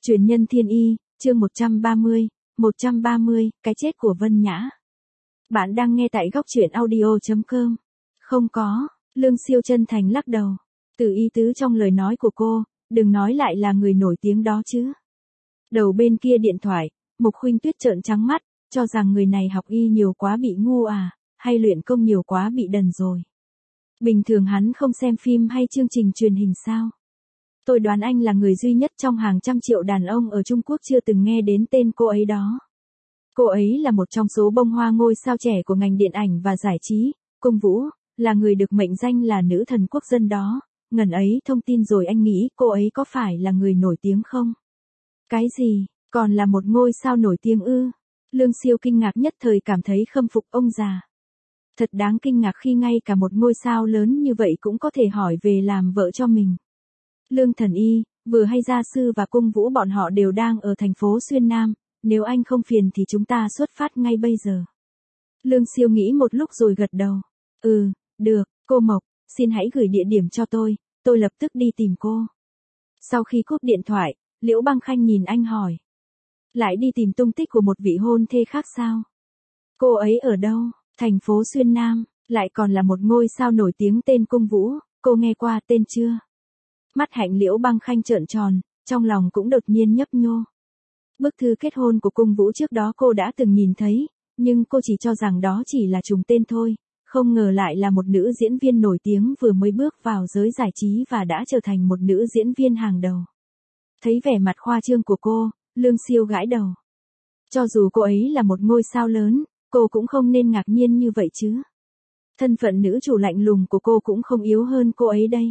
Truyền nhân thiên y, chương 130, cái chết của Vân Nhã. Bạn đang nghe tại góc truyện audio.com. Không có, Lương Siêu chân thành lắc đầu. Từ ý tứ trong lời nói của cô, đừng nói lại là người nổi tiếng đó chứ. Đầu bên kia điện thoại, Mục Khuynh Tuyết trợn trắng mắt, cho rằng người này học y nhiều quá bị ngu à, hay luyện công nhiều quá bị đần rồi. Bình thường hắn không xem phim hay chương trình truyền hình sao? Tôi đoán anh là người duy nhất trong hàng trăm triệu đàn ông ở Trung Quốc chưa từng nghe đến tên cô ấy đó. Cô ấy là một trong số bông hoa ngôi sao trẻ của ngành điện ảnh và giải trí, Cung Vũ, là người được mệnh danh là nữ thần quốc dân đó. Ngần ấy thông tin rồi anh nghĩ cô ấy có phải là người nổi tiếng không? Cái gì, còn là một ngôi sao nổi tiếng ư? Lương Siêu kinh ngạc nhất thời cảm thấy khâm phục ông già. Thật đáng kinh ngạc khi ngay cả một ngôi sao lớn như vậy cũng có thể hỏi về làm vợ cho mình. Lương Thần Y, Vừa hay gia sư và Cung Vũ bọn họ đều đang ở thành phố Xuyên Nam, nếu anh không phiền thì chúng ta xuất phát ngay bây giờ. Lương Siêu nghĩ một lúc rồi gật đầu. Ừ, được, cô Mộc, xin hãy gửi địa điểm cho tôi lập tức đi tìm cô. Sau khi cúp điện thoại, Liễu Băng Khanh nhìn anh hỏi. Lại đi tìm tung tích của một vị hôn thê khác sao? Cô ấy ở đâu? Thành phố Xuyên Nam, lại còn là một ngôi sao nổi tiếng tên Cung Vũ, cô nghe qua tên chưa? Mắt hạnh Liễu Băng Khanh trợn tròn, trong lòng cũng đột nhiên nhấp nhô. Bức thư kết hôn của Cung Vũ trước đó cô đã từng nhìn thấy, nhưng cô chỉ cho rằng đó chỉ là trùng tên thôi, không ngờ lại là một nữ diễn viên nổi tiếng vừa mới bước vào giới giải trí và đã trở thành một nữ diễn viên hàng đầu. Thấy vẻ mặt khoa trương của cô, Lương Siêu gãi đầu. Cho dù cô ấy là một ngôi sao lớn, cô cũng không nên ngạc nhiên như vậy chứ. Thân phận nữ chủ lạnh lùng của cô cũng không yếu hơn cô ấy đây.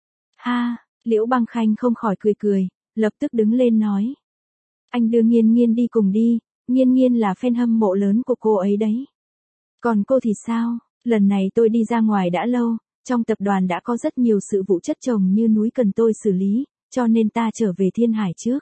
Ha, Liễu Băng Khanh không khỏi cười, lập tức đứng lên nói. Anh đưa Nghiên Nghiên đi cùng đi, Nghiên Nghiên là fan hâm mộ lớn của cô ấy đấy. Còn cô thì sao? Lần này tôi đi ra ngoài đã lâu, trong tập đoàn đã có rất nhiều sự vụ chất chồng như núi cần tôi xử lý, cho nên ta trở về Thiên Hải trước.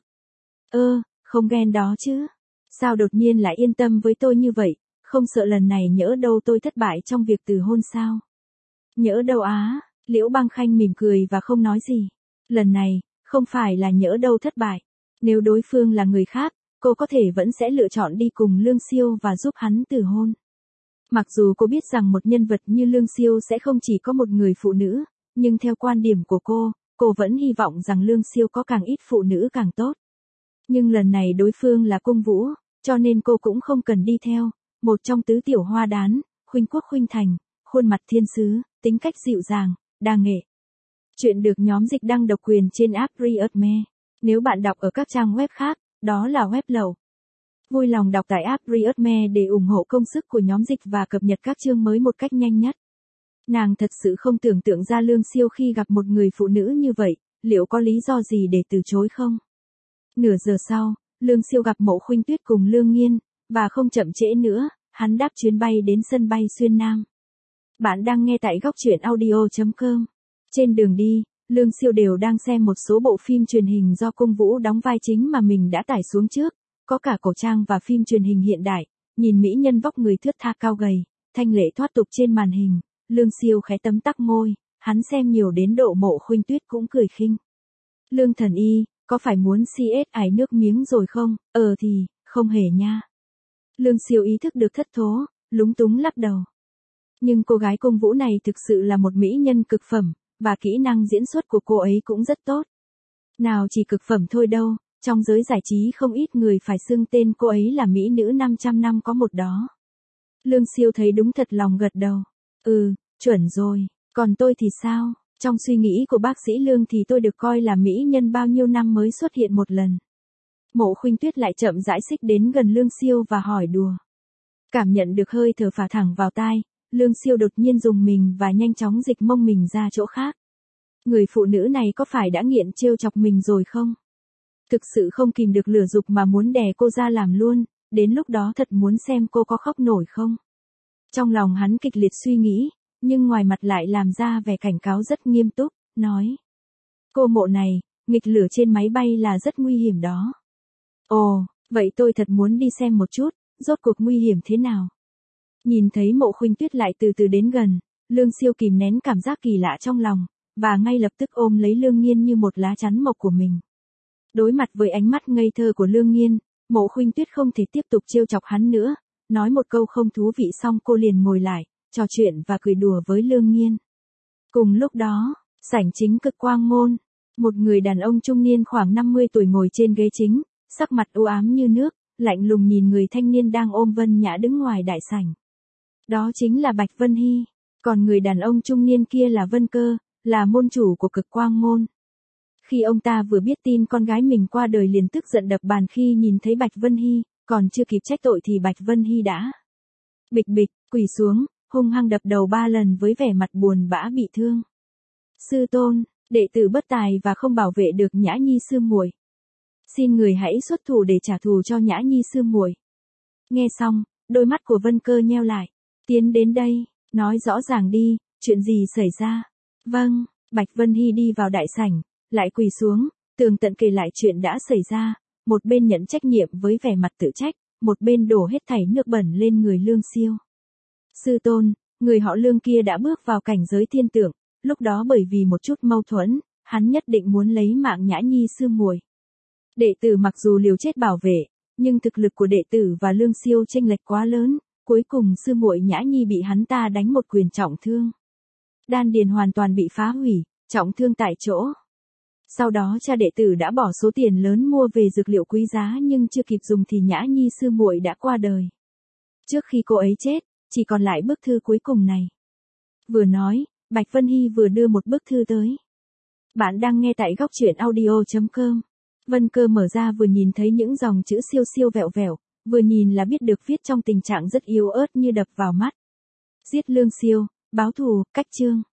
Không ghen đó chứ. Sao đột nhiên lại yên tâm với tôi như vậy, không sợ lần này nhỡ đâu tôi thất bại trong việc từ hôn sao? Nhỡ đâu á, Liễu Băng Khanh mỉm cười và không nói gì. Lần này, không phải là nhỡ đâu thất bại. Nếu đối phương là người khác, cô có thể vẫn sẽ lựa chọn đi cùng Lương Siêu và giúp hắn từ hôn. Mặc dù cô biết rằng một nhân vật như Lương Siêu sẽ không chỉ có một người phụ nữ, nhưng theo quan điểm của cô vẫn hy vọng rằng Lương Siêu có càng ít phụ nữ càng tốt. Nhưng lần này đối phương là Cung Vũ, cho nên cô cũng không cần đi theo, một trong tứ tiểu hoa đán, khuynh quốc khuynh thành, khuôn mặt thiên sứ, tính cách dịu dàng, đa nghệ. Chuyện được nhóm dịch đăng độc quyền trên app Readme. Nếu bạn đọc ở các trang web khác, đó là web lậu. Vui lòng đọc tại app Readme để ủng hộ công sức của nhóm dịch và cập nhật các chương mới một cách nhanh nhất. Nàng thật sự không tưởng tượng ra Lương Siêu khi gặp một người phụ nữ như vậy, liệu có lý do gì để từ chối không? Nửa giờ sau, Lương Siêu gặp Mộ Khuynh Tuyết cùng Lương Nghiên, và không chậm trễ nữa, hắn đáp chuyến bay đến sân bay Xuyên Nam. Bạn đang nghe tại góc truyện audio.com. Trên đường đi, Lương Siêu đều đang xem một số bộ phim truyền hình do Cung Vũ đóng vai chính mà mình đã tải xuống trước, có cả cổ trang và phim truyền hình hiện đại, nhìn mỹ nhân vóc người thướt tha cao gầy, thanh lệ thoát tục trên màn hình, Lương Siêu khẽ tấm tắc môi, hắn xem nhiều đến độ Mộ Khuynh Tuyết cũng cười khinh. Lương Thần Y, có phải muốn CS ải nước miếng rồi không? Thì, không hề nha. Lương Siêu ý thức được thất thố, lúng túng lắc đầu. Nhưng cô gái Cung Vũ này thực sự là một mỹ nhân cực phẩm, và kỹ năng diễn xuất của cô ấy cũng rất tốt. Nào chỉ cực phẩm thôi đâu, trong giới giải trí không ít người phải xưng tên cô ấy là mỹ nữ 500 năm có một đó. Lương Siêu thấy đúng thật lòng gật đầu. Chuẩn rồi, còn tôi thì sao? Trong suy nghĩ của bác sĩ Lương thì tôi được coi là mỹ nhân bao nhiêu năm mới xuất hiện một lần. Mộ Khuynh Tuyết lại chậm rãi xích đến gần Lương Siêu và hỏi đùa. Cảm nhận được hơi thở phả thẳng vào tai, Lương Siêu đột nhiên rùng mình và nhanh chóng dịch mông mình ra chỗ khác. Người phụ nữ này có phải đã nghiện trêu chọc mình rồi không? Thực sự không kìm được lửa dục mà muốn đè cô ra làm luôn, đến lúc đó thật muốn xem cô có khóc nổi không? Trong lòng hắn kịch liệt suy nghĩ, nhưng ngoài mặt lại làm ra vẻ cảnh cáo rất nghiêm túc, nói. Cô Mộ này, nghịch lửa trên máy bay là rất nguy hiểm đó. Ồ, vậy tôi thật muốn đi xem một chút, rốt cuộc nguy hiểm thế nào? Nhìn thấy Mộ Khuynh Tuyết lại từ từ đến gần, Lương Siêu kìm nén cảm giác kỳ lạ trong lòng, và ngay lập tức ôm lấy Lương Nghiên như một lá chắn mộc của mình. Đối mặt với ánh mắt ngây thơ của Lương Nghiên, Mộ Khuynh Tuyết không thể tiếp tục trêu chọc hắn nữa, nói một câu không thú vị xong cô liền ngồi lại, trò chuyện và cười đùa với Lương Nghiên. Cùng lúc đó, sảnh chính Cực Quang Môn, một người đàn ông trung niên khoảng 50 tuổi ngồi trên ghế chính, sắc mặt u ám như nước, lạnh lùng nhìn người thanh niên đang ôm Vân Nhã đứng ngoài đại sảnh. Đó chính là Bạch Vân Hy, còn người đàn ông trung niên kia là Vân Cơ, là môn chủ của Cực Quang Môn. Khi ông ta vừa biết tin con gái mình qua đời liền tức giận đập bàn khi nhìn thấy Bạch Vân Hy, còn chưa kịp trách tội thì Bạch Vân Hy đã bịch bịch, quỳ xuống, hung hăng đập đầu 3 lần với vẻ mặt buồn bã bị thương. Sư tôn, đệ tử bất tài và không bảo vệ được Nhã Nhi sư muội. Xin người hãy xuất thủ để trả thù cho Nhã Nhi sư muội. Nghe xong, đôi mắt của Vân Cơ nheo lại. Tiến đến đây, nói rõ ràng đi, chuyện gì xảy ra? Vâng, Bạch Vân Hy đi vào đại sảnh, lại quỳ xuống, tường tận kể lại chuyện đã xảy ra, một bên nhận trách nhiệm với vẻ mặt tự trách, một bên đổ hết thảy nước bẩn lên người Lương Siêu. Sư tôn, người họ Lương kia đã bước vào cảnh giới thiên tượng, lúc đó bởi vì một chút mâu thuẫn, hắn nhất định muốn lấy mạng Nhã Nhi sư muội. Đệ tử mặc dù liều chết bảo vệ, nhưng thực lực của đệ tử và Lương Siêu chênh lệch quá lớn, cuối cùng sư muội Nhã Nhi bị hắn ta đánh một quyền trọng thương. Đan điền hoàn toàn bị phá hủy, trọng thương tại chỗ. Sau đó cha đệ tử đã bỏ số tiền lớn mua về dược liệu quý giá nhưng chưa kịp dùng thì Nhã Nhi sư muội đã qua đời. Trước khi cô ấy chết, chỉ còn lại bức thư cuối cùng này. Vừa nói, Bạch Vân Hy vừa đưa một bức thư tới. Bạn đang nghe tại góc truyện audio.com. Vân Cơ mở ra vừa nhìn thấy những dòng chữ siêu siêu vẹo vẹo, vừa nhìn là biết được viết trong tình trạng rất yếu ớt như đập vào mắt. Giết Lương Siêu, báo thù, cách chương.